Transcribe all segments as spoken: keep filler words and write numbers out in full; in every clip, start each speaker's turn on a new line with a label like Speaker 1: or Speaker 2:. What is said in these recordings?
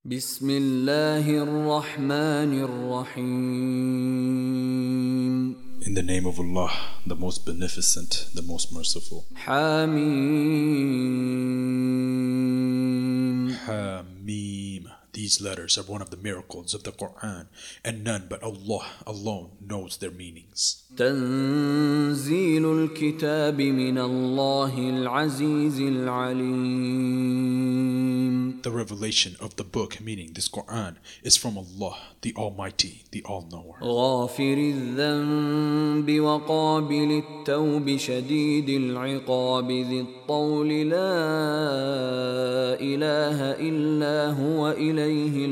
Speaker 1: بسم الله الرحمن الرحيم.
Speaker 2: In the name of Allah, the most beneficent, the most merciful.
Speaker 1: حميم.
Speaker 2: Hamim. These letters are one of the miracles of the Quran, and none but Allah alone knows their meanings.
Speaker 1: تنزيل الكتاب من الله العزيز العليم.
Speaker 2: The revelation of the book, meaning this Quran, is from Allah, the Almighty, the All-Knower.
Speaker 1: غافر الذنب وقابل التوب شديد العقاب ذي الطول لا إله إلا هو إليه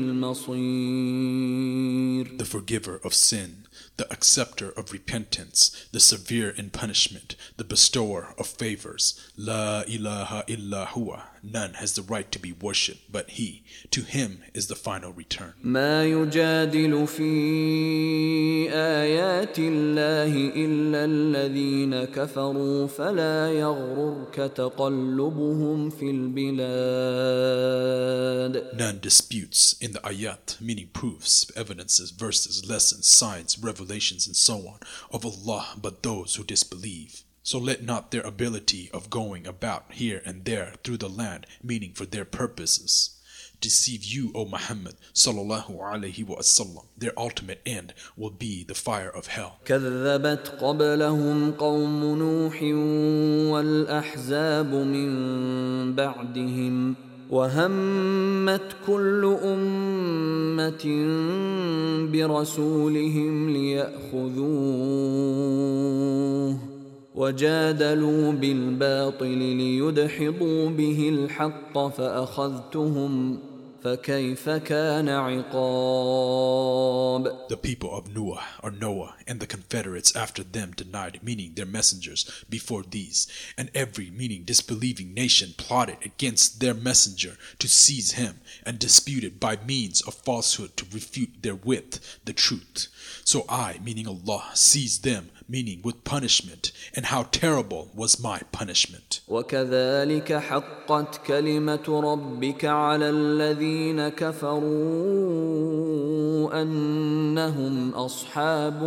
Speaker 1: المصير.
Speaker 2: The forgiver of sin, the acceptor of repentance, the severe in punishment, the bestower of favors. La ilaha illa huwa. None has the right to be worshipped but He. To Him is the final return.
Speaker 1: ما يجادل في آيات الله إلا الذين كفروا فلا يغررك تقلبهم في البلاد.
Speaker 2: None disputes in the ayat, meaning proofs, evidences, verses, lessons, signs, revelations, and so on, of Allah but those who disbelieve. So let not their ability of going about here and there through the land, meaning for their purposes, deceive you, O Muhammad sallallahu alaihi wasallam. Their ultimate end will be the fire of hell.
Speaker 1: كذبت قبلهم قوم نوح والأحزاب من بعدهم وهمت كل أمة برسولهم ليأخذوه وجادلوا بالباطل ليدحضوا به الحق فأخذتهم فكيف كان عقاب.
Speaker 2: The people of Noah or Noah and the confederates after them denied, meaning their messengers before these, and every, meaning disbelieving nation, plotted against their messenger to seize him and disputed by means of falsehood to refute therewith the truth. So I, meaning Allah, seized them, meaning with punishment, and how terrible was my punishment.
Speaker 1: وكذلك حقت كلمة ربك على الذين كفروا أنهم أصحاب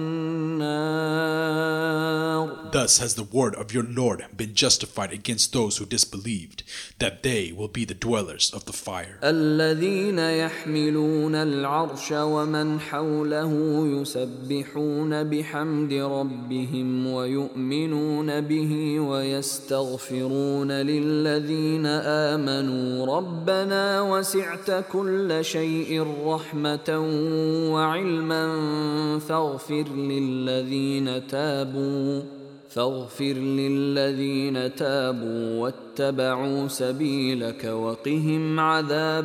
Speaker 1: النار.
Speaker 2: Thus has the word of your Lord been justified against those who disbelieved, that they will be the dwellers of the fire.
Speaker 1: الذين يحملون العرش ومن حوله يسبحون بحمد ربهم ويؤمنون به ويستغفرون للذين آمنوا ربنا وسعت كل شيء رحمة وعلما فاغفر للذين تابوا فاغفر للذين تابوا واتبعوا سبيلك وقهم عذاب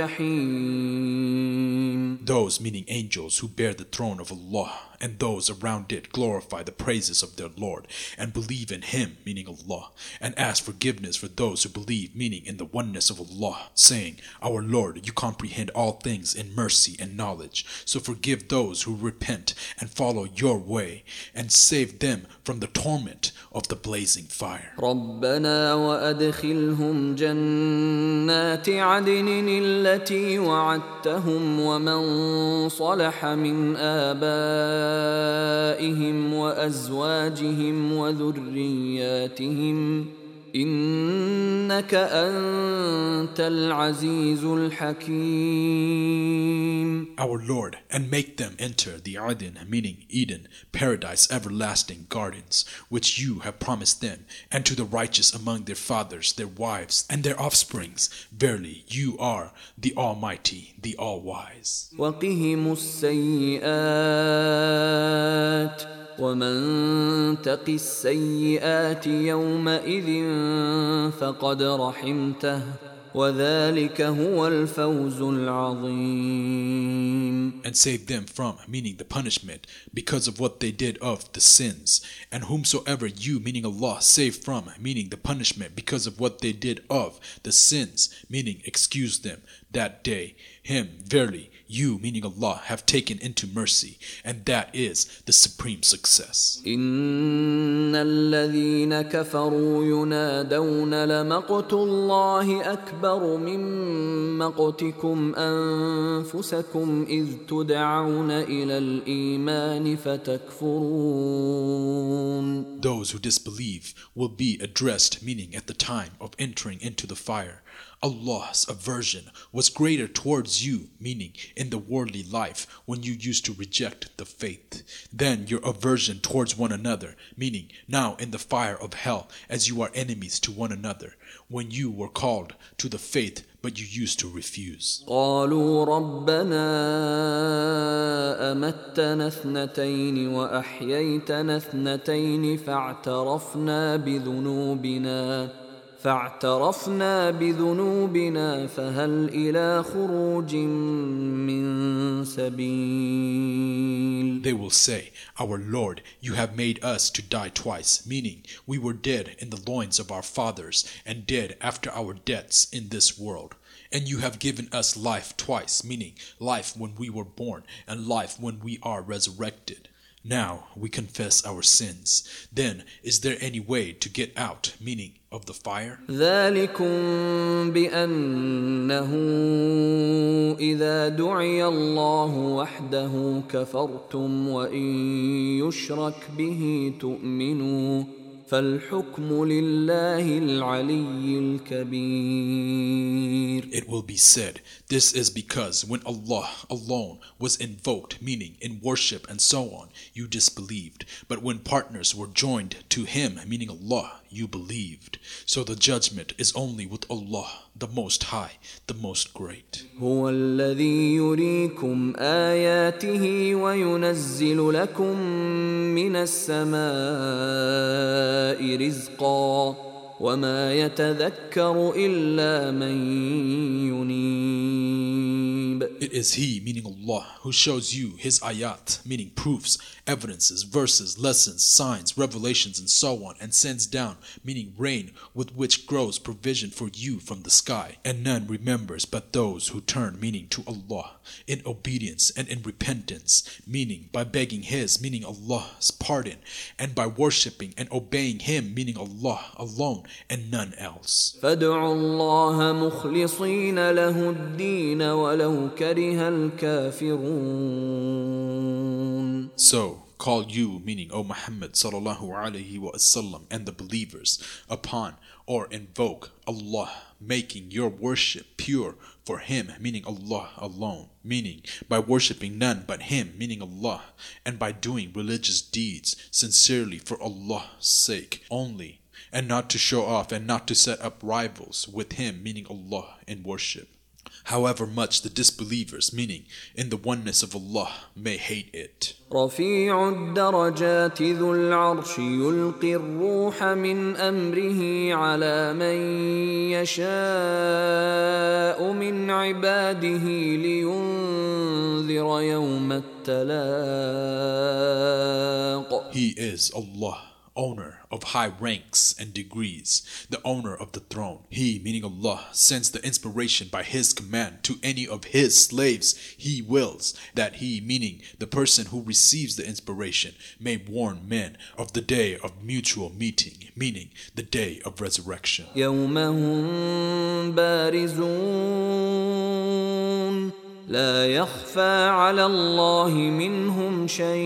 Speaker 1: الجحيم.
Speaker 2: Those, meaning angels, who bear the throne of Allah, and those around it glorify the praises of their Lord, and believe in Him, meaning Allah, and ask forgiveness for those who believe, meaning in the oneness of Allah, saying, Our Lord, you comprehend all things in mercy and knowledge, so forgive those who repent and follow your way, and save them from the torment of the blazing fire.
Speaker 1: ربنا وأدخلهم جنات عدن التي وعدتهم ومن صلح من آبائهم وأزواجهم وذرياتهم إنك أنت العزيز الحكيم.
Speaker 2: Our Lord, and make them enter the Aden, meaning Eden, paradise, everlasting gardens, which you have promised them, and to the righteous among their fathers, their wives, and their offsprings. Verily, you are the Almighty, the All-Wise.
Speaker 1: وقهم السيئات ومن تق السيئات يومئذ فقد رحمته وذلك هو الفوز العظيم.
Speaker 2: And save them from, meaning the punishment, because of what they did of the sins. And whomsoever you, meaning Allah, save from, meaning the punishment, because of what they did of the sins, meaning excuse them. that day. Him, verily, you, meaning Allah, have taken into mercy, and that is the supreme success.
Speaker 1: إن الذين كفروا ينادون لمقت الله أكبر من مقتكم أنفسكم إذ تدعون إلى الإيمان فتكفرون.
Speaker 2: Those who disbelieve will be addressed, meaning at the time of entering into the fire. Allah's aversion was greater towards you, meaning in the worldly life when you used to reject the faith, than your aversion towards one another, meaning now in the fire of hell as you are enemies to one another, when you were called to the faith but you used to refuse.
Speaker 1: قالوا ربنا أمتنا اثنتين وأحييتنا اثنتين فاعترفنا بذنوبنا فاعترفنا بذنوبنا فهل إلى خروج من سبيل.
Speaker 2: They will say, Our Lord, you have made us to die twice, meaning we were dead in the loins of our fathers and dead after our deaths in this world. And you have given us life twice, meaning life when we were born and life when we are resurrected. Now we confess our sins. Then is there any way to get out, meaning of the fire?
Speaker 1: ذلكم بأنه إذا دعي الله وحده كفرتم وإن يشرك به تؤمنوا فالحكم لله العلي الكبير.
Speaker 2: It will be said, this is because when Allah alone was invoked, meaning in worship and so on, you disbelieved. But when partners were joined to Him, meaning Allah, you believed. So the judgment is only with Allah, the Most High, the Most Great.
Speaker 1: هو الذي يريكم آياته وينزل لكم من السماء رزقا وما يتذكر إلا من ينيب.
Speaker 2: It is He, meaning Allah, who shows you His ayat, meaning proofs, evidences, verses, lessons, signs, revelations, and so on, and sends down, meaning rain, with which grows provision for you from the sky. And none remembers but those who turn, meaning to Allah, in obedience and in repentance, meaning by begging His, meaning Allah's pardon, and by worshipping and obeying Him, meaning Allah alone and none else.
Speaker 1: فادعوا الله مخلصين له الدين ولو كره الكافرون.
Speaker 2: So call you, meaning O Muhammad sallallahu alaihi wasallam, and the believers upon or invoke Allah, making your worship pure for Him, meaning Allah alone, meaning by worshipping none but Him, meaning Allah, and by doing religious deeds sincerely for Allah's sake only, and not to show off and not to set up rivals with Him, meaning Allah, in worship. However much the disbelievers, meaning in the oneness of Allah, may hate it.
Speaker 1: رفيع الدرجات ذو العرش يلقي الروح من أمره على من يشاء من عباده لينذر يوم التلاق.
Speaker 2: He is Allah, owner of high ranks and degrees, the owner of the throne. He, meaning Allah, sends the inspiration by His command to any of His slaves He wills, that He, meaning the person who receives the inspiration, may warn men of the day of mutual meeting, meaning the day of resurrection.
Speaker 1: يوم هم بارزون لا يخفى على الله منهم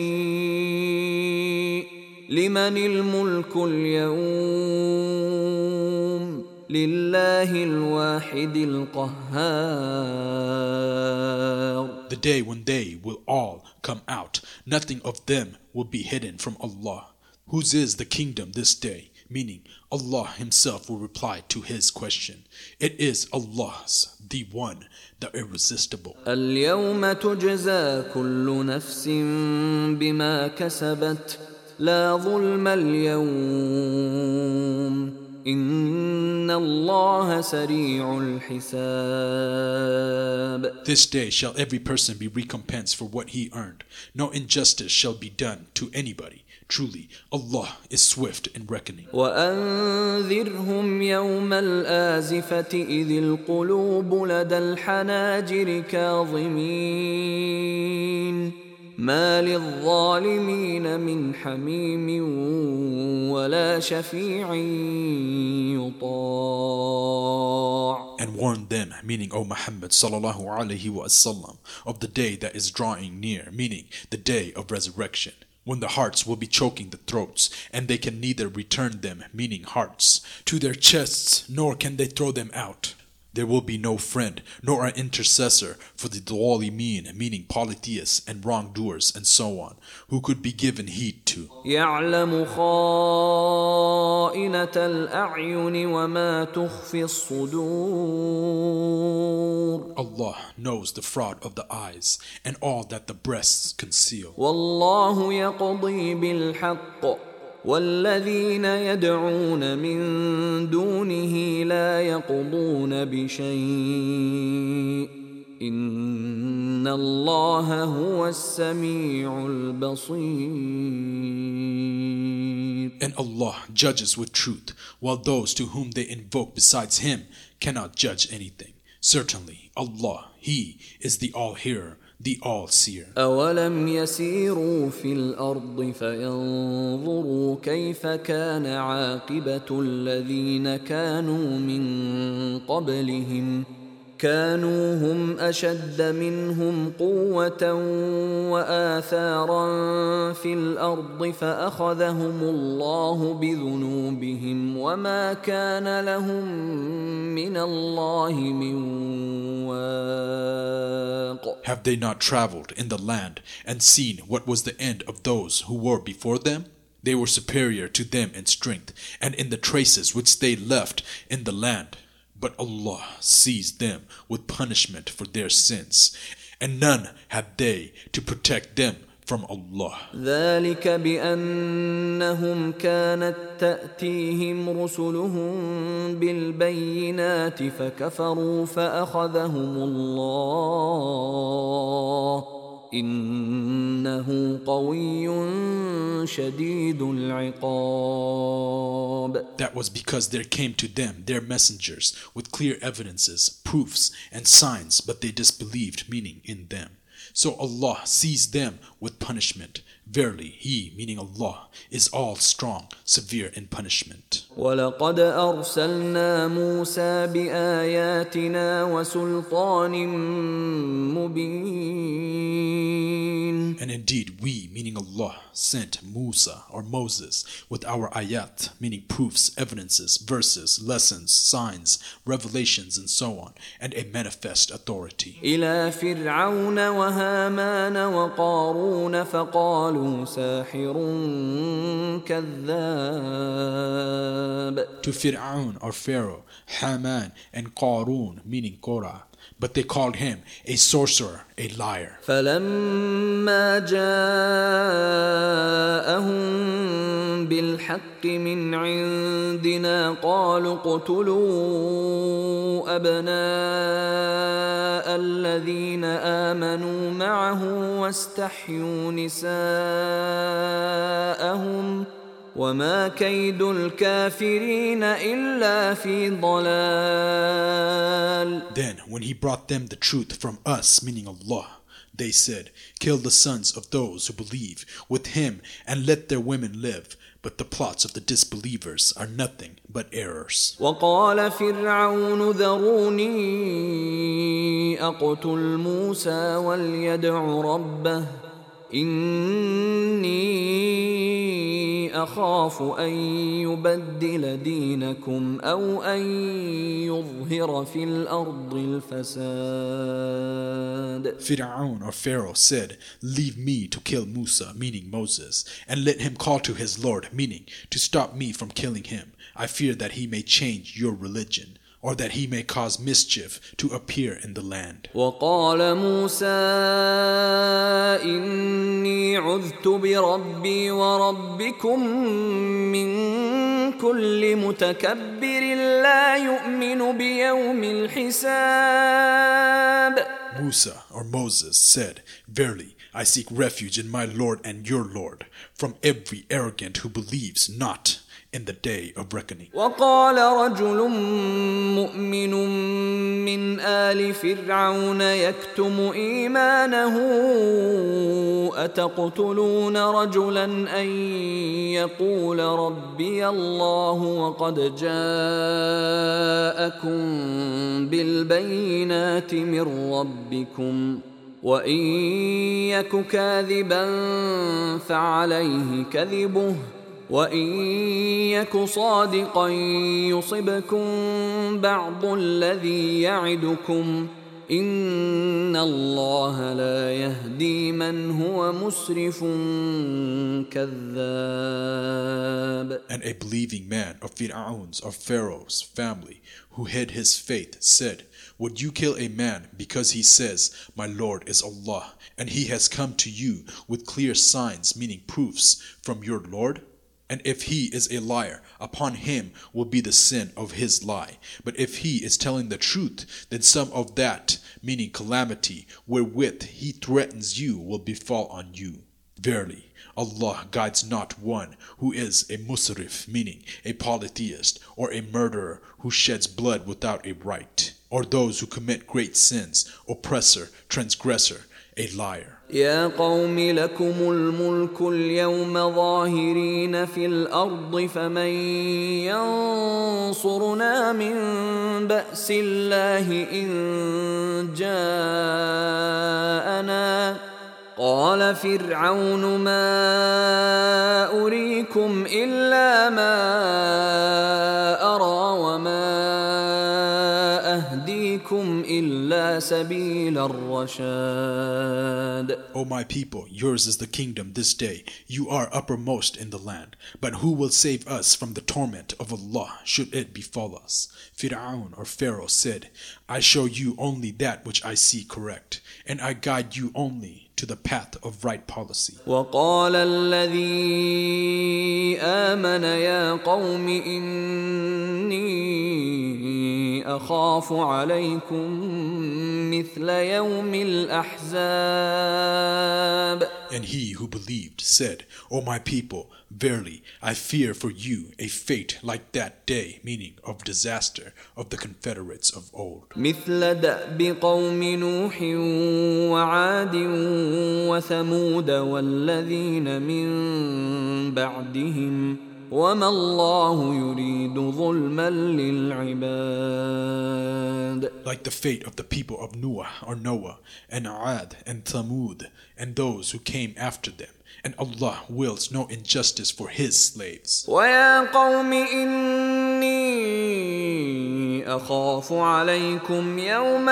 Speaker 1: شيء لمن الملك اليوم لله الواحد القهار.
Speaker 2: The day when they will all come out, nothing of them will be hidden from Allah. Whose is the kingdom this day? Meaning Allah Himself will reply to His question. It is Allah's, the one, the irresistible.
Speaker 1: اليوم تجزى كل نفس بما كسبت لا ظلم اليوم إن الله سريع الحساب.
Speaker 2: This day shall every person be recompensed for what he earned. No injustice shall be done to anybody. Truly, Allah is swift in reckoning.
Speaker 1: وأنذرهم يوم الآزفة إذ القلوب لدى الحناجر كاظمين ما للظالمين من حميم ولا شفيع يطاع.
Speaker 2: And warn them, meaning O Muhammad sallallahu alaihi wasallam, of the day that is drawing near, meaning the day of resurrection, when the hearts will be choking the throats, and they can neither return them, meaning hearts, to their chests, nor can they throw them out. There will be no friend, nor an intercessor for the Dhalimin, meaning polytheists and wrongdoers, and so on, who could be given heed to.
Speaker 1: يعلم خائنة الأعين وما تخفي الصدور.
Speaker 2: Allah knows the fraud of the eyes and all that the breasts conceal.
Speaker 1: والله يقضي بالحق والذين يدعون من دونه لا يقضون بشيء إن الله هو السميع البصير.
Speaker 2: And Allah judges with truth, while those to whom they invoke besides Him cannot judge anything. Certainly, Allah, He is the All-Hearer, the All-Seer.
Speaker 1: أولم يسيروا في الأرض فينظروا كيف كان عاقبة الذين كانوا من قبلهم كانوا هم أشد منهم قوة وآثارا في الأرض فأخذهم الله بذنوبهم وما كان لهم من الله من واق.
Speaker 2: Have they not traveled in the land and seen what was the end of those who were before them? They were superior to them in strength and in the traces which they left in the land. But Allah seized them with punishment for their sins, and none had they to protect them from Allah.
Speaker 1: ذلك بأنهم كانت تأتيهم رسلهم بالبينات فكفروا فأخذهم الله إنه قوي شديد العقاب.
Speaker 2: That was because there came to them their messengers with clear evidences, proofs, and signs, but they disbelieved, meaning in them. So Allah seized them with punishment. Verily, He, meaning Allah, is all strong, severe in punishment.
Speaker 1: وَلَقَدْ أَرْسَلْنَا مُوسَى بِآيَاتِنَا وَسُلْطَانٍ مُبِينٍ.
Speaker 2: And indeed, we, meaning Allah, sent Musa or Moses with our ayat, meaning proofs, evidences, verses, lessons, signs, revelations, and so on, and a manifest authority.
Speaker 1: إِلَى فِرْعَوْنَ وَهَامَانَ وَقَارُونَ فَقَالُوا سَاحِرٌ كَذَّابٌ.
Speaker 2: To Fir'aun or Pharaoh, Haman, and Qarun, meaning Korah. But they called him a sorcerer, a liar.
Speaker 1: فَلَمَّا جَاءَهُم بِالْحَقِّ مِنْ عِندِنَا قَالُوا اقْتُلُوا أَبْنَاءَ الَّذِينَ آمَنُوا مَعَهُ وَاسْتَحْيُوا نِسَاءَهُمْ وَمَا كَيْدُ الْكَافِرِينَ إِلَّا فِي ضَلَالٍ.
Speaker 2: Then, when he brought them the truth from us, meaning Allah, they said, kill the sons of those who believe with him and let their women live. But the plots of the disbelievers are nothing but errors.
Speaker 1: وَقَالَ فِرْعَوْنُ ذَرُونِي أَقْتُلْ مُوسَى وَلْيَدْعُ رَبَّهُ إِنِّي أَخَافُ أَن يُبَدِّلَ دِينَكُمْ أَوْ أَن يُظْهِرَ فِي الْأَرْضِ الْفَسَادَ.
Speaker 2: Fir'aun or Pharaoh said, leave me to kill Musa, meaning Moses, and let him call to his Lord, meaning to stop me from killing him. I fear that he may change your religion, or that he may cause mischief to appear in the land.
Speaker 1: وَقَالَ مُوسَى إِنِّي عُذْتُ بِرَبِّي وَرَبِّكُمْ مِنْ كُلِّ مُتَكَبِّرٍ لَا يُؤْمِنُ بِيَوْمِ الْحِسَابِ.
Speaker 2: Musa, or Moses, said, Verily, I seek refuge in my Lord and your Lord, from every arrogant who believes not in the day of reckoning.
Speaker 1: وقال رجل مؤمن من آل فرعون يكتم إيمانه أتقتلون رجلا أن يقول ربي الله وقد جاءكم بالبينات من ربكم وإن يك كاذبا فعليه كذبه وإن يك صادقا يصبكم بعض الذي يعدكم إن الله لا يهدي من هو مسرف كذاب.
Speaker 2: And a believing man of Fir'aun's or Pharaoh's family who hid his faith said, Would you kill a man because he says, My Lord is Allah, and he has come to you with clear signs, meaning proofs, from your Lord? And if he is a liar, upon him will be the sin of his lie. But if he is telling the truth, then some of that, meaning calamity, wherewith he threatens you will befall on you. Verily, Allah guides not one who is a musrif, meaning a polytheist, or a murderer who sheds blood without a right, or those who commit great sins, oppressor, transgressor, a liar.
Speaker 1: يا قوم لكم الملك اليوم ظاهرين في الأرض فمن ينصرنا من بأس الله إن جاءنا قال فرعون ما أريكم إلا ما أرى وما أهديكم إلا سبيل الرشاد.
Speaker 2: O my people, yours is the kingdom this day. You are uppermost in the land. But who will save us from the torment of Allah should it befall us? Fir'aun or Pharaoh said, I show you only that which I see correct, and I guide you only to the path of right policy.
Speaker 1: وقال الذي آمن يا قوم إني أخاف عليكم مثل يوم الأحزاب.
Speaker 2: And he who believed said, O my people, verily I fear for you a fate like that day, meaning of disaster of the confederates of old.
Speaker 1: مثل دأب قوم نوح وعاد وثمود والذين من بعدهم وما الله يريد ظلما للعباد.
Speaker 2: Like the fate of the people of Noah or Noah and Ad and Thamud and those who came after them. And Allah wills no injustice for His slaves.
Speaker 1: وَيَا قَوْمِ إِنِّي أَخَافُ عَلَيْكُمْ يَوْمَ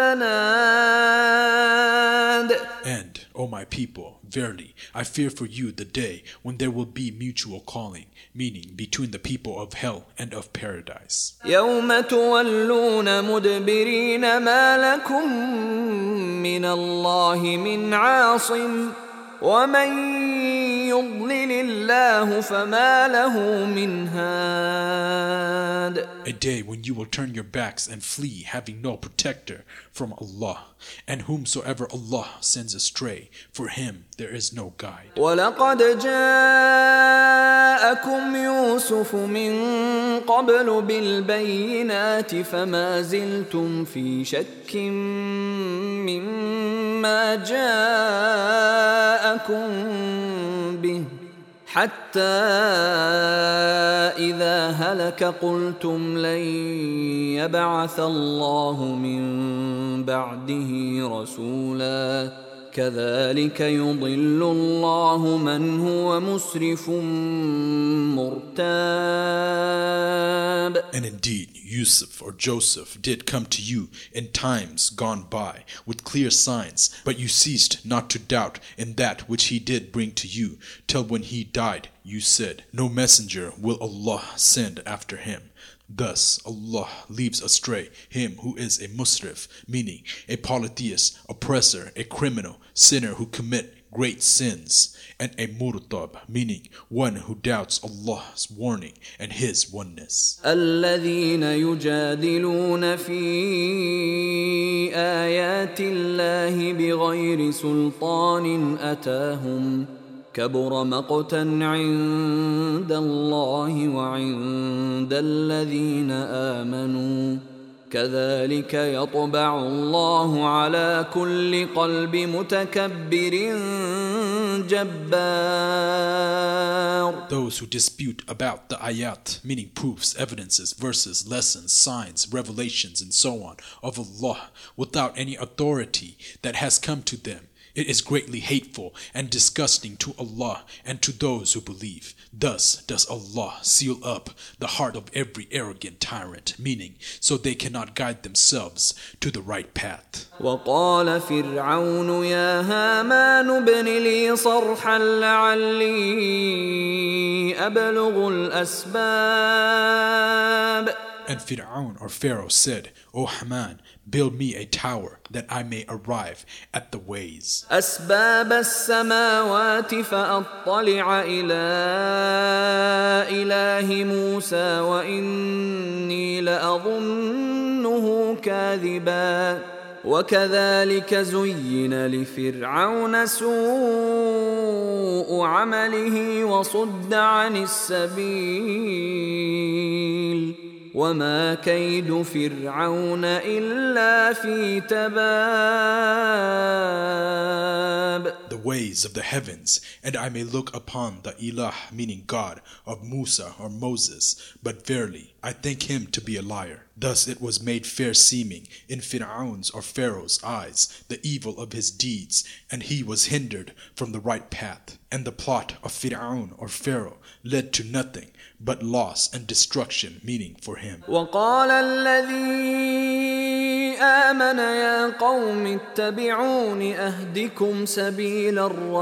Speaker 1: التَّنَادِ.
Speaker 2: And, O my people, verily, I fear for you the day when there will be mutual calling, meaning between the people of hell and of paradise.
Speaker 1: يَوْمَ تُوَلُّونَ مُدْبِرِينَ مَا لَكُمْ مِنَ اللَّهِ مِنْ عَاصِمٍ وَمَنْ يُضْلِلِ اللَّهُ فَمَا لَهُ مِنْ هَادٍ.
Speaker 2: A day when you will turn your backs and flee, having no protector from Allah, and whomsoever Allah sends astray, for him there is no guide.
Speaker 1: وَلَقَدْ جَاءَكُمْ يُوسُفُ مِنْ قَبْلُ بِالْبَيِّنَاتِ فَمَا زِلْتُمْ فِي شَكٍّ مِّمَّا جَاءَكُمْ بِهِ حتى إذا هلك قلتم لن يبعث الله من بعده رسولا كذلك يضل الله من هو مسرف مرتاب.
Speaker 2: And indeed, Yusuf or Joseph did come to you in times gone by with clear signs, but you ceased not to doubt in that which he did bring to you, till when he died you said, No messenger will Allah send after him. Thus Allah leaves astray him who is a musrif, meaning a polytheist, oppressor, a criminal, sinner who commit great sins, and a murtab, meaning one who doubts Allah's warning and His oneness.
Speaker 1: الذين يجادلون في آيات الله بغير سلطان أتاهم كبر مقتا عند الله وعند الذين آمنوا كذلك يطبع الله على كل قلب متكبر جبار.
Speaker 2: Those who dispute about the ayat, meaning proofs, evidences, verses, lessons, signs, revelations, and so on, of Allah without any authority that has come to them, it is greatly hateful and disgusting to Allah and to those who believe. Thus does Allah seal up the heart of every arrogant tyrant, meaning so they cannot guide themselves to the right path.
Speaker 1: وقال فرعون يا هامان ابن لي صرحا لعلي أبلغ الأسباب.
Speaker 2: And Fir'aun or Pharaoh said, O Haman, build me a tower that I may arrive at the ways.
Speaker 1: أسباب السماوات فأطلع إلى إله موسى وإني لأظنه كاذبا وكذلك زين لفرعون سوء عمله وصد عن السبيل وما كيد فرعون إلا في تباب.
Speaker 2: The ways of the heavens, and I may look upon the ilah, meaning God, of Musa or Moses, but verily I think him to be a liar. Thus it was made fair seeming in Fir'aun's or Pharaoh's eyes the evil of his deeds, and he was hindered from the right path. And the plot of Fir'aun or Pharaoh led to nothing but loss and destruction, meaning for him.
Speaker 1: وقال الذي آمن يا قوم اتبعون أهدكم سبيل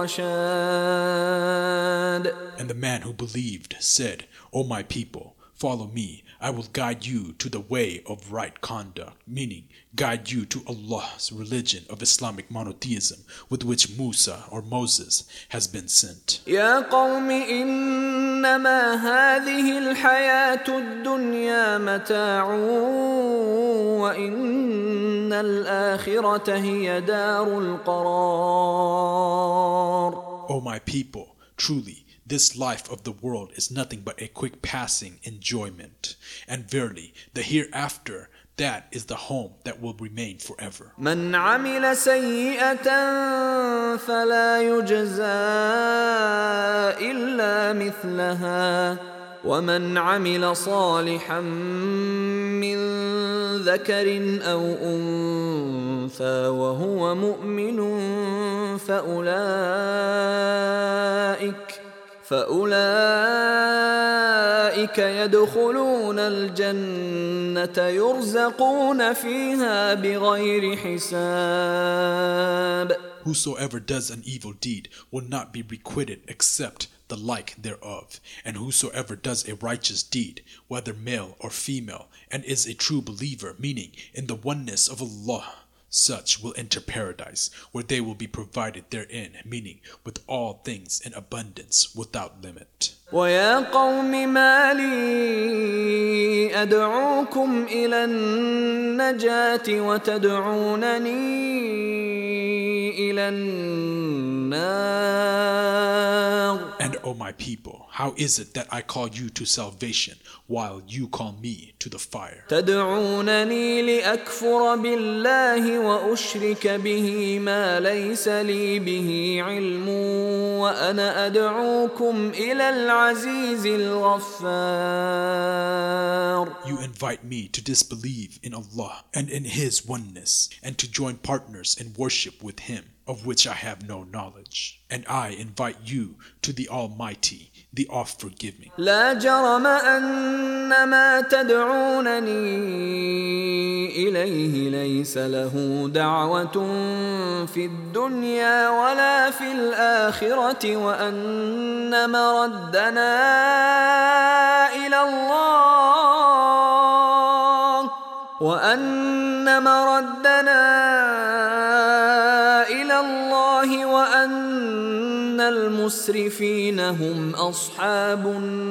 Speaker 1: الرشاد.
Speaker 2: And the man who believed said, O my people, follow me, I will guide you to the way of right conduct, meaning guide you to Allah's religion of Islamic monotheism with which Musa or Moses has been sent.
Speaker 1: يا قوم إنما هذه الحياة الدنيا متاع وإن الآخرة هي دار القرار.
Speaker 2: O my people, truly this life of the world is nothing but a quick passing enjoyment, and verily the hereafter, that is the home that will remain forever.
Speaker 1: من عمل سيئة فلا يجزى إلا مثلها ومن عمل صالحا من ذكر أو أنثى وهو مؤمن فأولئك فأولئك يدخلون الجنة يرزقون فيها بغير حساب.
Speaker 2: Whosoever does an evil deed will not be requited except the like thereof, and whosoever does a righteous deed, whether male or female, and is a true believer, meaning in the oneness of Allah, such will enter paradise, where they will be provided therein, meaning with all things in abundance without limit.
Speaker 1: ويا قوم ما لي أدعوكم إلى النجاة وتدعونني إلى النار.
Speaker 2: And O my people, how is it that I call you to salvation while you call me to the fire?
Speaker 1: تدعونني لأكفر بالله وأشرك به ما ليس لي به علم وأنا أدعوكم إلى العزيز الغفار.
Speaker 2: You invite me to disbelieve in Allah and in His oneness, and to join partners in worship with Him, of which I have no knowledge. And I invite you to the Almighty, the oft-forgiving.
Speaker 1: لا جرم أن ما تدعونني إليه ليس له دعوة في الدنيا ولا في الآخرة وأن مردنا إلى الله وأن مردنا إلى الله وأن المسرفين هم أصحاب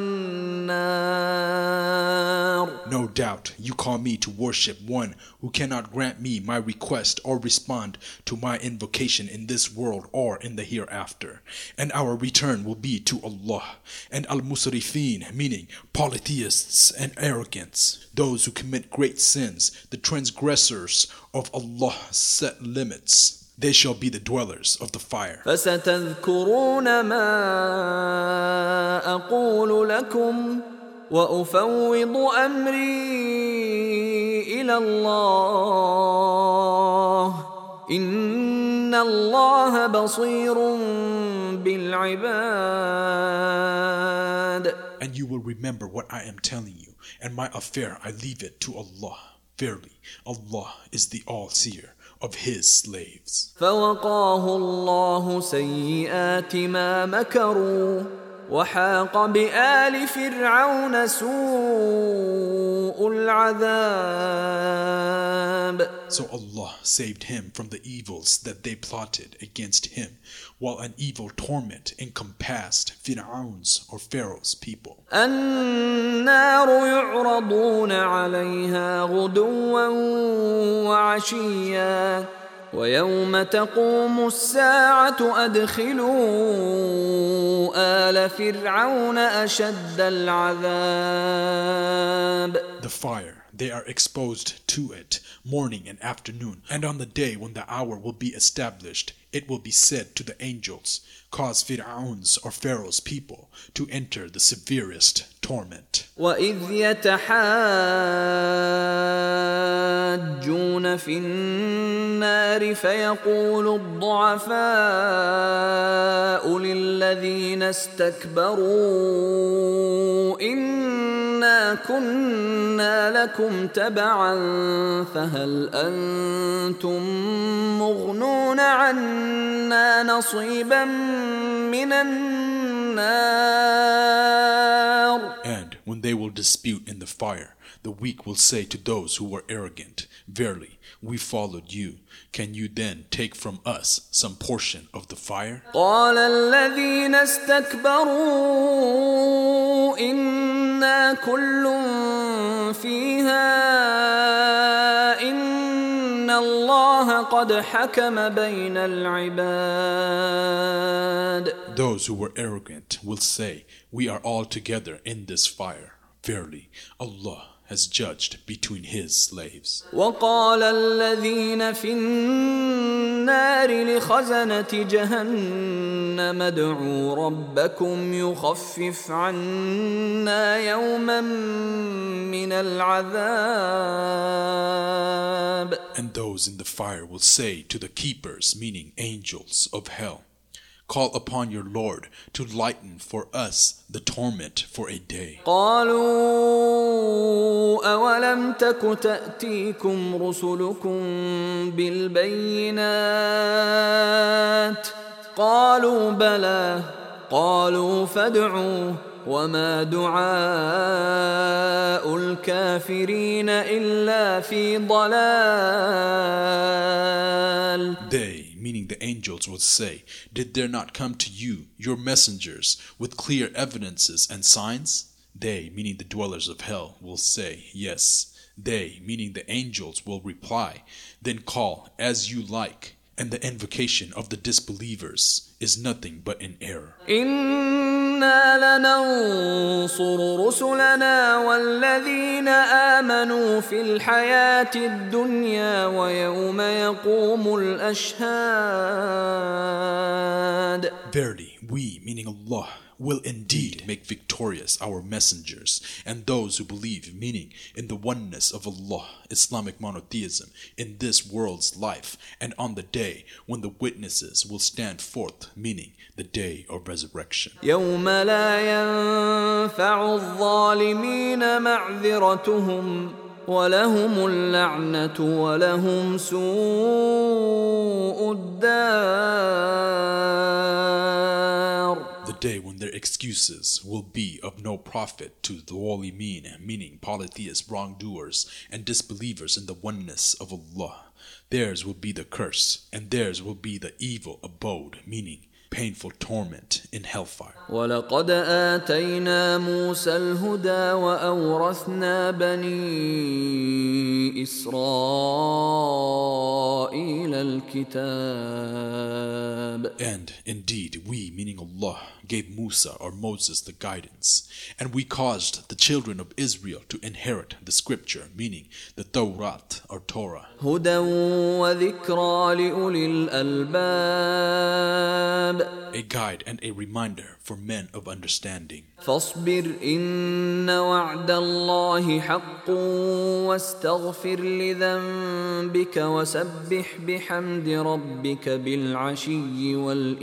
Speaker 1: النار.
Speaker 2: No doubt you call me to worship one who cannot grant me my request or respond to my invocation in this world or in the hereafter. And our return will be to Allah. And al-musrifin, meaning polytheists and arrogants, those who commit great sins, the transgressors of Allah's set limits, they shall be the dwellers of the fire.
Speaker 1: فستذكرون ما أقول لكم وأفوض أمري إلى الله إن الله بصير بالعباد.
Speaker 2: And you will remember what I am telling you, and my affair I leave it to Allah. Verily, Allah is the all-seer of His slaves.
Speaker 1: فوقاه الله سيئات ما مكروا وحاق بآل فرعون سوء العذاب.
Speaker 2: So Allah saved him from the evils that they plotted against him, while an evil torment encompassed Fir'aun's or Pharaoh's people.
Speaker 1: النار يعرضون عليها غدوا وعشيا ويوم تقوم الساعة أدخلوا آل فرعون أشد العذاب.
Speaker 2: The fire, they are exposed to it morning and afternoon, and on the day when the hour will be established, it will be said to the angels, cause Fir'aun's or Pharaoh's people to enter the severest torment.
Speaker 1: وَإِذْ يَتَحَاجُّونَ فِي النَّارِ فَيَقُولُ الضُّعَفَاءُ لِلَّذِينَ اسْتَكْبَرُوا إِنَّا كُنَّا لَكُمْ تَبَعًا فَهَلْ أَنْتُمْ مُغْنُونَ عَنَّا نَصِيبًا مِنَ النَّارِ.
Speaker 2: And when they will dispute in the fire, the weak will say to those who were arrogant, verily, we followed you. Can you then take from us some portion of the fire?
Speaker 1: قال الذين استكبروا إنا كل فيها إن الله قد حكم بين العباد.
Speaker 2: Those who were arrogant will say, we are all together in this fire. Verily, Allah has judged between His slaves.
Speaker 1: وقال الذين في النار لخزنة جهنم ادعوا ربكم يخفف عنا يوما من العذاب.
Speaker 2: And those in the fire will say to the keepers, meaning angels of hell, call upon your Lord to lighten for us the torment for a day.
Speaker 1: قالوا أولم تك تأتيكم رسلكم بالبينات قالوا بلى قالوا فادعوا وما دعاء الكافرين إلا في ضلال.
Speaker 2: They, meaning the angels, would say, did there not come to you your messengers with clear evidences and signs? They, meaning the dwellers of hell, will say, yes. They, meaning the angels, will reply, then call as you like. And the invocation of the disbelievers is nothing but an error.
Speaker 1: إنا لننصر رسلنا والذين آمنوا في الحياة الدنيا ويوم يقوم الأشهاد.
Speaker 2: Verily, we, meaning Allah, will indeed make victorious our messengers and those who believe, meaning in the oneness of Allah, Islamic monotheism, in this world's life, and on the day when the witnesses will stand forth, meaning the day of resurrection.
Speaker 1: يوم لا ينفع الظالمين معذرتهم ولهم اللعنة ولهم سوء الدار.
Speaker 2: The day when their excuses will be of no profit to the walimin, meaning polytheist wrongdoers and disbelievers in the oneness of Allah. Theirs will be the curse, and theirs will be the evil abode, meaning painful torment in hellfire.
Speaker 1: وَلَقَدْ آتَيْنَا مُوسَى الْهُدَى وَأَوْرَثْنَا بَنِي إِسْرَائِيلَ الْكِتَابَ.
Speaker 2: And indeed, we, meaning Allah, gave Musa or Moses the guidance, and we caused the children of Israel to inherit the scripture, meaning the Torah or Torah.
Speaker 1: هُدًى وَذِكْرَى لِأُولِي الْأَلْبَابِ.
Speaker 2: A guide and a reminder for men of understanding.
Speaker 1: فاصبر إن وعد الله حق واستغفر لذنبك وسبح بحمد ربك بالعشي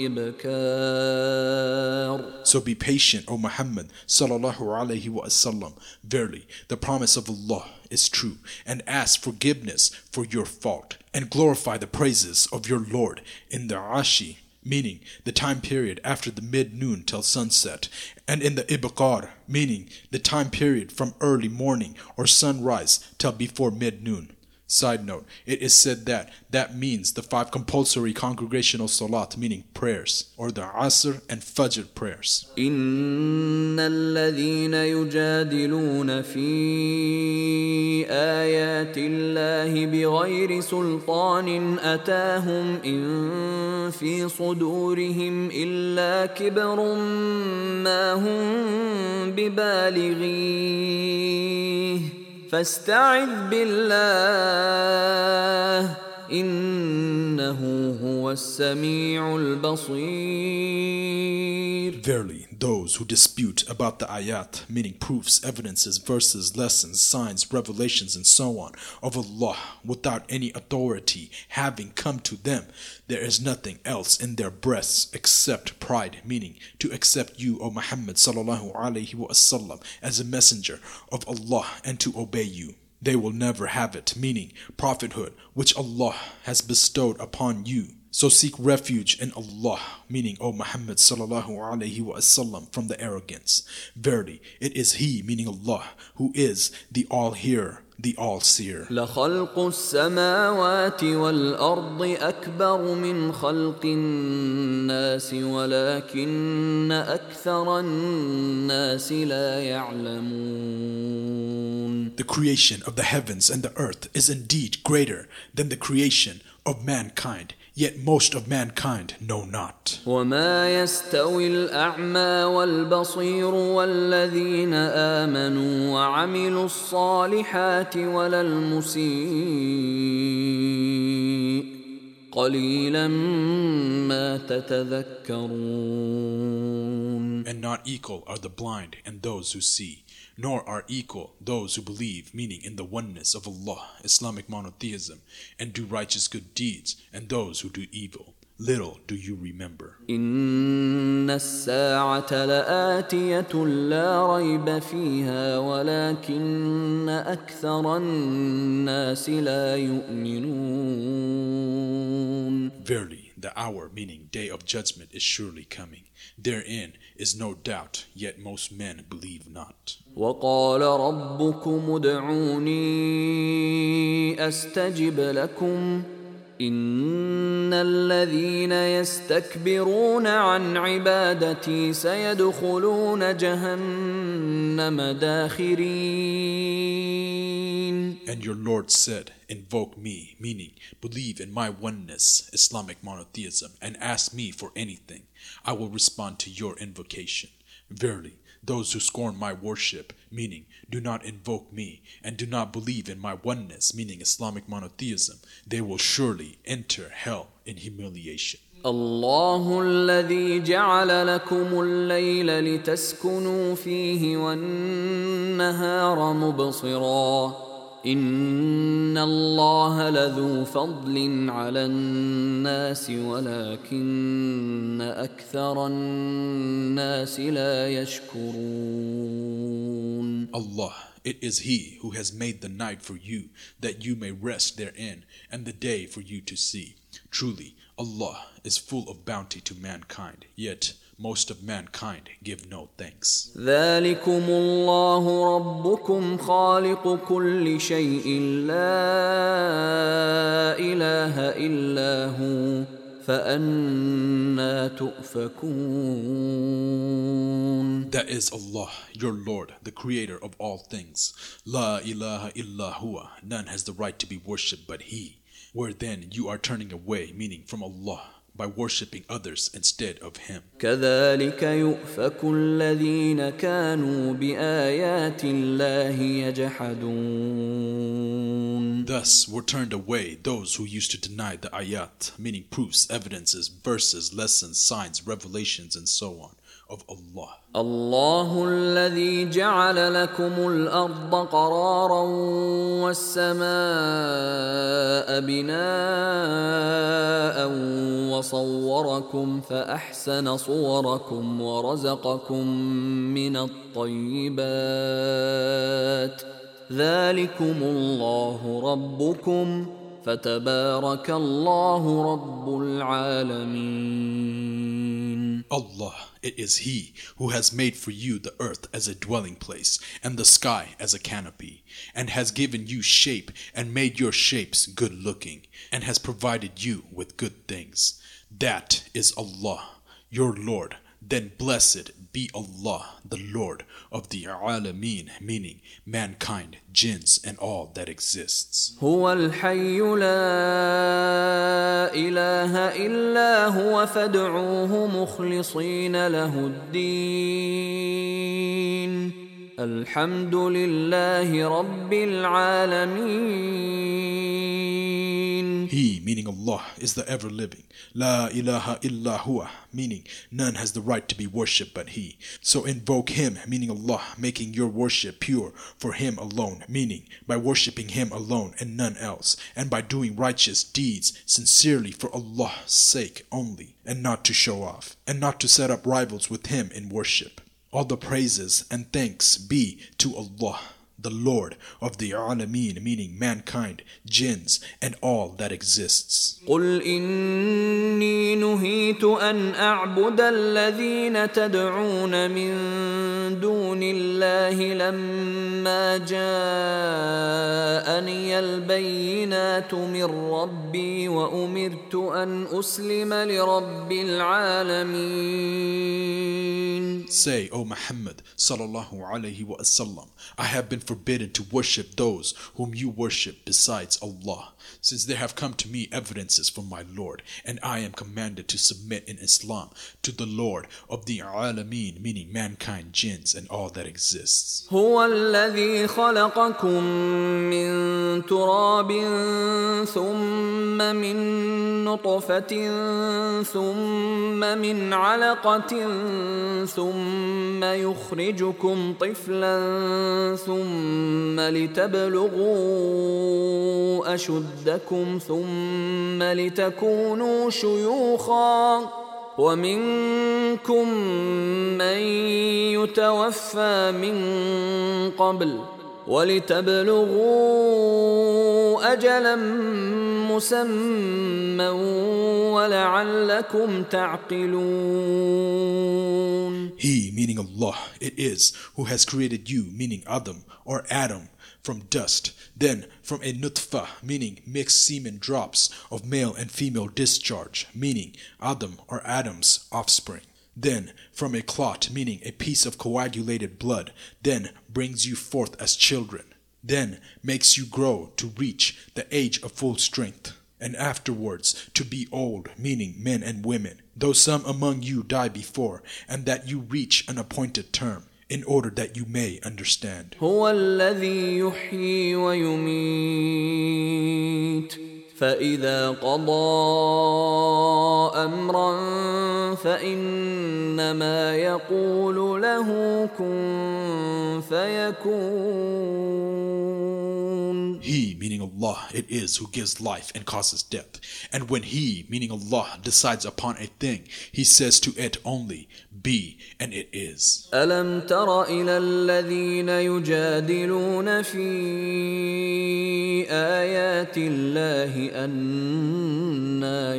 Speaker 1: والإبكار.
Speaker 2: So be patient, O Muhammad sallallahu alaihi wasallam. Verily, the promise of Allah is true, and ask forgiveness for your fault, and glorify the praises of your Lord in the Ashi, meaning the time period after the mid-noon till sunset, and in the Ibakar, meaning the time period from early morning or sunrise till before mid-noon. Side note, it is said that that means the five compulsory congregational salat, meaning prayers, or the Asr and Fajr prayers.
Speaker 1: إن الذين يجادلون في آيات الله بغير سلطان أتاهم إن في صدورهم إلا كبر ما هم ببالغيه فاستعذ بالله إنه هو السميع البصير.
Speaker 2: Verily, those who dispute about the ayat, meaning proofs, evidences, verses, lessons, signs, revelations, and so on, of Allah without any authority having come to them, there is nothing else in their breasts except pride, meaning to accept you, O Muhammad sallallahu alaihi wasallam, as a messenger of Allah and to obey you. They will never have it, meaning prophethood, which Allah has bestowed upon you. So seek refuge in Allah, meaning O Muhammad sallallahu alaihi wasallam, from the arrogance. Verily, it is He, meaning Allah, who is the all-hearer, the all-seer.
Speaker 1: لخلق السماوات والأرض أكبر من خلق الناس ولكن أكثر الناس لا يعلمون.
Speaker 2: The creation of the heavens and the earth is indeed greater than the creation of mankind, yet most of mankind know not.
Speaker 1: وما يستوي الأعمى والبصير والذين آمنوا وعملوا الصالحات ولا المسيء قليلا ما تتذكرون.
Speaker 2: And not equal are the blind and those who see, nor are equal those who believe, meaning in the oneness of Allah, Islamic monotheism, and do righteous good deeds, and those who do evil. Little do you remember.
Speaker 1: إن الساعة لآتية لا ريب فيها ولكن أكثر الناس لا يؤمنون.
Speaker 2: Verily, the hour, meaning day of judgment, is surely coming. Therein is no doubt, yet most men believe not.
Speaker 1: وقال ربكم ادعوني أستجب لكم إن الذين يستكبرون عن عبادتي سيدخلون جهنم داخرين.
Speaker 2: And your Lord said, invoke me, meaning believe in my oneness, Islamic monotheism, and ask me for anything. I will respond to your invocation. Verily, those who scorn my worship, meaning do not invoke me, and do not believe in my oneness, meaning Islamic monotheism, they will surely enter hell in humiliation.
Speaker 1: الله الذي جعل لكم الليل لتسكنوا فيه والنهار مبصرا إن الله لذو فضل على الناس ولكن أكثر الناس لا يشكرون.
Speaker 2: Allah, it is He who has made the night for you, that you may rest therein, and the day for you to see. Truly, Allah is full of bounty to mankind, yet most of mankind give no thanks.
Speaker 1: ذلكم الله ربكم خالق كل شيء لا إله إلا هو فأنى تؤفكون.
Speaker 2: That is Allah, your Lord, the creator of all things. La ilaha illa huwa. None has the right to be worshipped but He. Where then you are turning away, meaning from Allah, by worshipping others instead of Him.
Speaker 1: كذلك يؤفك الذين كانوا بآيات الله يجحدون.
Speaker 2: Thus were turned away those who used to deny the ayat, meaning proofs, evidences, verses, lessons, signs, revelations, and so on, of Allah.
Speaker 1: الله الذي جعل لكم الأرض قرارا والسماء بناء وصوركم فأحسن صوركم ورزقكم من الطيبات ذلكم الله ربكم فتبارك الله رب العالمين.
Speaker 2: Allah, it is He who has made for you the earth as a dwelling place and the sky as a canopy, and has given you shape and made your shapes good looking, and has provided you with good things. That is Allah, your Lord. Then blessed be Allah, the Lord of the Alameen, meaning mankind, jinns, and all that exists.
Speaker 1: هو الحي لا إله إلا هو فادعوه مخلصين له الدين الحمد لله رب العالمين.
Speaker 2: He, meaning Allah, is the ever-living. La ilaha illa huwa, meaning none has the right to be worshipped but He. So invoke Him, meaning Allah, making your worship pure for Him alone, meaning by worshipping Him alone and none else, and by doing righteous deeds sincerely for Allah's sake only, and not to show off, and not to set up rivals with Him in worship. All the praises and thanks be to Allah, the Lord of the Alameen, meaning mankind, jinns, and all that exists.
Speaker 1: قل إني نهيت أن أعبد الذين تدعون من دون الله لما جاءني البينات من ربي وأمرت أن أسلم لرب العالمين.
Speaker 2: Say, O Muhammad sallallahu alayhi wa sallam, I have been forbidden to worship those whom you worship besides Allah, since there have come to me evidences from my Lord, and I am commanded to submit in Islam to the Lord of the Alameen, meaning mankind, jinns, and all that exists.
Speaker 1: هو الذي خلقكم من تراب ثم من نطفة ثم من علقة ثم يخرجكم طفلا ثم لتبلغوا أشدكم ثم لتكونوا شيوخا ومنكم من يتوفى من قبل ولتبلغوا أجلا مسمى ولعلكم تعقلون.
Speaker 2: He, meaning Allah, it is who has created you, meaning Adam or Adam, from dust, then from a nutfah, meaning mixed semen drops of male and female discharge, meaning Adam or Adam's offspring. Then from a clot, meaning a piece of coagulated blood, then brings you forth as children, then makes you grow to reach the age of full strength, and afterwards to be old, meaning men and women, though some among you die before, and that you reach an appointed term, in order that you may understand.
Speaker 1: هو الذي يحيي ويميت فإذا قضى أمرا فإنما يقول له كن فيكون.
Speaker 2: He, meaning Allah, it is who gives life and causes death. And when He, meaning Allah, decides upon a thing, He says to it only, be, and it is.
Speaker 1: ألم تر إلى الذين يجادلون في آيات الله أنى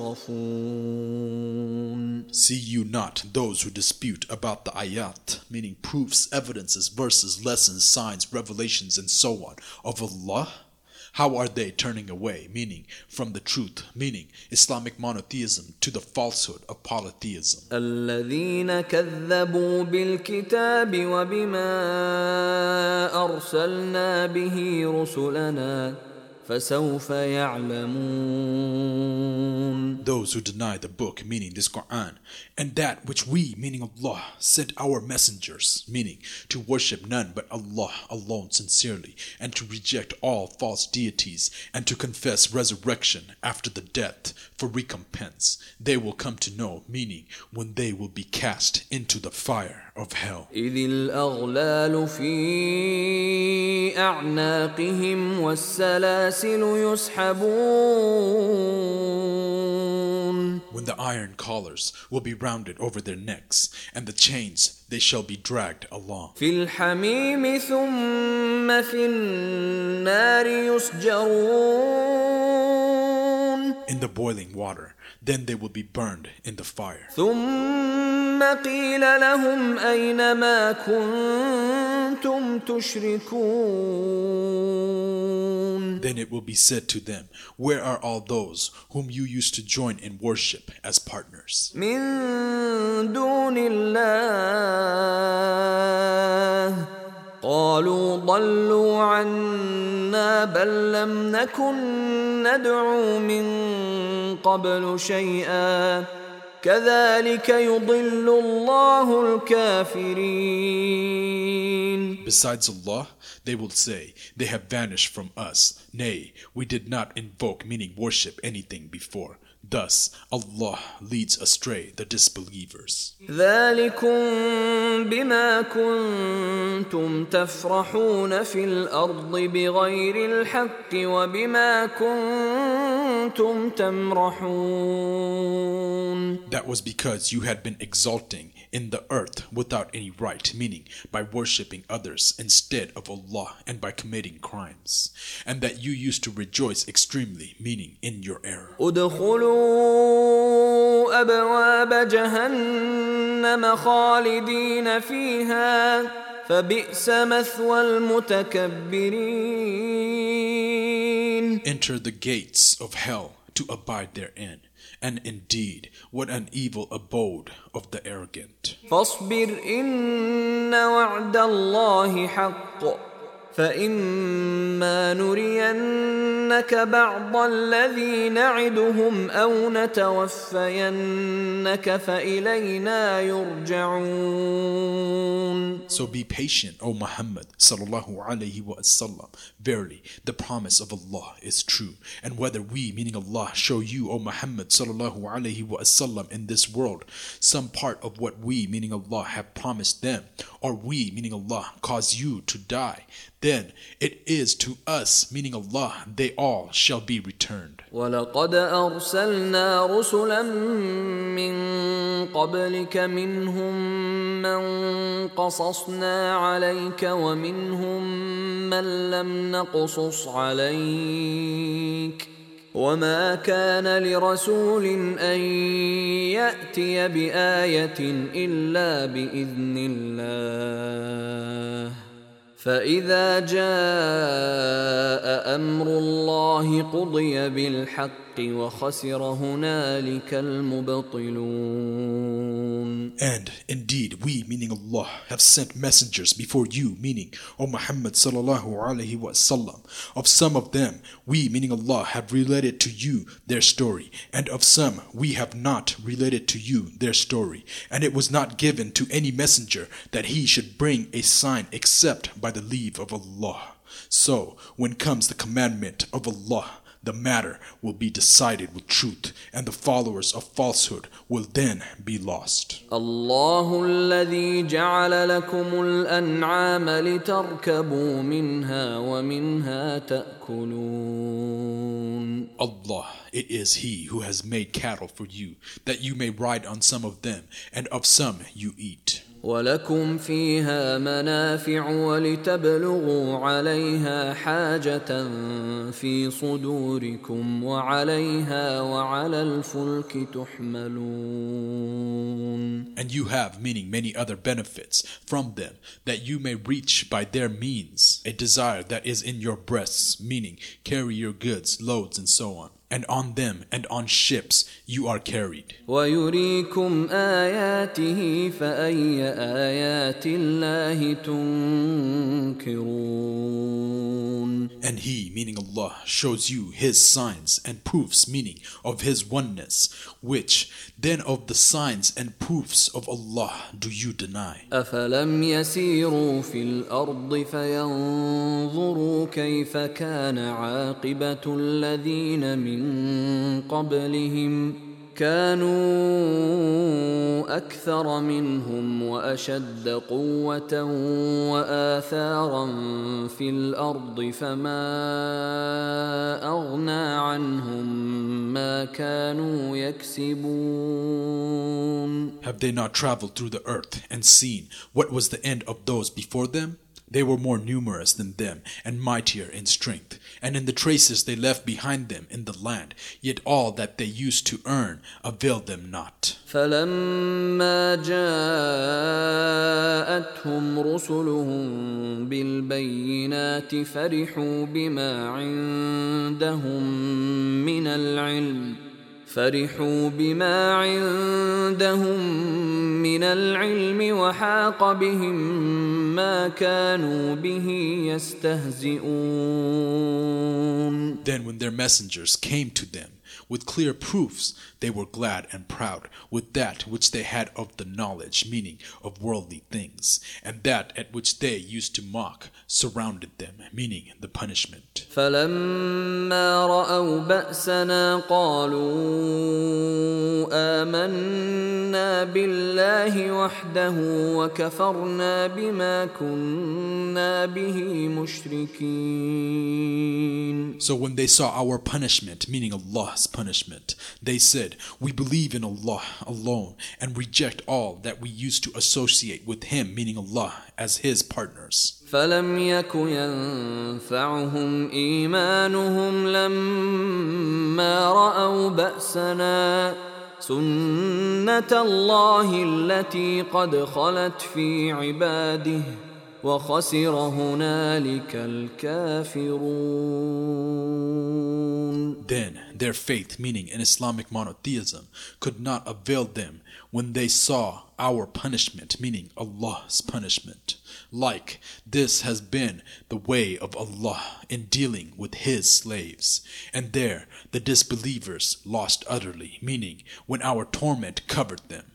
Speaker 1: يصرفون.
Speaker 2: See you not those who dispute about the ayat, meaning proofs, evidences, verses, lessons, signs, revelations, and so on, of Allah? How are they turning away, meaning from the truth, meaning Islamic monotheism, to the falsehood of polytheism?
Speaker 1: الذين كذبوا بالكتاب وبما أرسلنا به رسلنا فسوف يعلمون.
Speaker 2: Those who deny the book, meaning this Quran, and that which we, meaning Allah, sent our messengers, meaning to worship none but Allah alone sincerely, and to reject all false deities, and to confess resurrection after the death for recompense, they will come to know, meaning when they will be cast into the fire of hell.
Speaker 1: إذ الأغلال في أعناقهم والسلاسل يسحبون.
Speaker 2: When the iron collars will be rounded over their necks, and the chains they shall be dragged along.
Speaker 1: في الحميم ثم في النار يسجرون.
Speaker 2: In the boiling water, then they will be burned in the fire.
Speaker 1: ثم قيل لهم أين ما كنتم تشركون.
Speaker 2: Then it will be said to them, where are all those whom you used to join in worship as partners?
Speaker 1: من دون الله قالوا ضلوا عنا بل لم نكن ندعو من قبل شيئا كذلك يضل الله الكافرين.
Speaker 2: Besides Allah, they will say, they have vanished from us. Nay, we did not invoke, meaning worship, anything before. Thus, Allah leads astray the disbelievers.
Speaker 1: ذلكم بما كنتم تفرحون في الأرض بغير الحق وبما كنتم تمرحون.
Speaker 2: That was because you had been exalting in the earth without any right, meaning by worshipping others instead of Allah and by committing crimes, and that you used to rejoice extremely, meaning in your error.
Speaker 1: ادخلوا أبواب جهنم خالدين فيها فبئس مثوى المتكبرين.
Speaker 2: Enter the gates of hell to abide therein, and indeed, what an evil abode of the arrogant.
Speaker 1: فاصبر إن وعد الله حق فإما نرينك بعض الذي نعدهم أو نتوفينك فإلينا يرجعون.
Speaker 2: So be patient, O Muhammad sallallahu alaihi wasallam. Verily, the promise of Allah is true. And whether we, meaning Allah, show you, O Muhammad sallallahu alaihi wasallam, in this world some part of what we, meaning Allah, have promised them, or we, meaning Allah, cause you to die, then it is to us, meaning Allah, they all shall be returned.
Speaker 1: وَلَقَدْ أَرْسَلْنَا رُسُلًا مِّن قَبْلِكَ مِنْهُمْ مَنْ قَصَصْنَا عَلَيْكَ وَمِنْهُمْ مَنْ لَمْ نَقْصُصْ عَلَيْكَ وَمَا كَانَ لِرَسُولٍ أَنْ يَأْتِيَ بِآيَةٍ إِلَّا بِإِذْنِ اللَّهِ فإذا جاء أمر الله قضي بالحق وخسر هنالك المبطلون.
Speaker 2: And indeed we, meaning Allah, have sent messengers before you, meaning O Muhammad sallallahu alaihi wasallam. Of some of them we, meaning Allah, have related to you their story, and of some we have not related to you their story. And it was not given to any messenger that he should bring a sign except by the leave of Allah. So when comes the commandment of Allah, the matter will be decided with truth, and the followers of falsehood will then be lost.
Speaker 1: الله الذي جعل لكم الأنعام لتركبوا منها ومنها تأكلون.
Speaker 2: Allah, it is He who has made cattle for you, that you may ride on some of them, and of some you eat.
Speaker 1: وَلَكُمْ فِيهَا مَنَافِعُ وَلِتَبْلُغُوا عَلَيْهَا حَاجَةً فِي صُدُورِكُمْ وَعَلَيْهَا وَعَلَى الْفُلْكِ تُحْمَلُونَ.
Speaker 2: And you have, meaning many other benefits from them, that you may reach by their means a desire that is in your breasts, meaning carry your goods, loads, and so on. And on them and on ships you are carried.
Speaker 1: وَيُرِيكُمْ آيَاتِهِ فَأَيَّ آيَاتِ اللَّهِ تُنْكِرُونَ.
Speaker 2: And He, meaning Allah, shows you His signs and proofs, meaning of His oneness, which then of the signs and proofs of Allah do you deny?
Speaker 1: أَفَلَمْ يَسِيرُوا فِي الْأَرْضِ فَيَنْظُرُوا كَيْفَ كَانَ عَاقِبَةُ الَّذِينَ مِنْ قبلهم كانوا أكثر منهم وأشد قوة وآثارا في الأرض فما أغنى عنهم ما كانوا يكسبون.
Speaker 2: Have they not traveled through the earth and seen what was the end of those before them? They were more numerous than them and mightier in strength, and in the traces they left behind them in the land, yet all that they used to earn availed them not.
Speaker 1: فَلَمَّا جَاءَتْهُمْ رُسُلُهُم بِالْبَيِّنَاتِ فَرِحُوا بِمَا عِندَهُم مِّنَ الْعِلْمِ فرحوا بما عندهم من العلم وحاق بهم ما كانوا به يستهزئون.
Speaker 2: Then when their messengers came to them with clear proofs, they were glad and proud with that which they had of the knowledge, meaning of worldly things, and that at which they used to mock surrounded them, meaning the punishment.
Speaker 1: فَلَمَّا رَأَوْا بَأْسَنَا قَالُوا آمَنَّا بِاللَّهِ وَحْدَهُ وَكَفَرْنَا بِمَا كُنَّا بِهِ مُشْرِكِينَ.
Speaker 2: So when they saw our punishment, meaning Allah's punishment, they said, we believe in Allah alone and reject all that we used to associate with Him, meaning Allah, as His partners.
Speaker 1: فَلَمْ يَكُ يَنْفَعُهُمْ إِيمَانُهُمْ لَمَّا رَأَوْا بَأْسَنَا سُنَّةَ اللَّهِ الَّتِي قَدْ خَلَتْ فِي عِبَادِهِ وَخَسِرَ هُنَالِكَ الْكَافِرُونَ.
Speaker 2: Then their faith, meaning in Islamic monotheism, could not avail them when they saw our punishment, meaning Allah's punishment. Like this has been the way of Allah in dealing with His slaves. And there the disbelievers lost utterly, meaning when our torment covered them.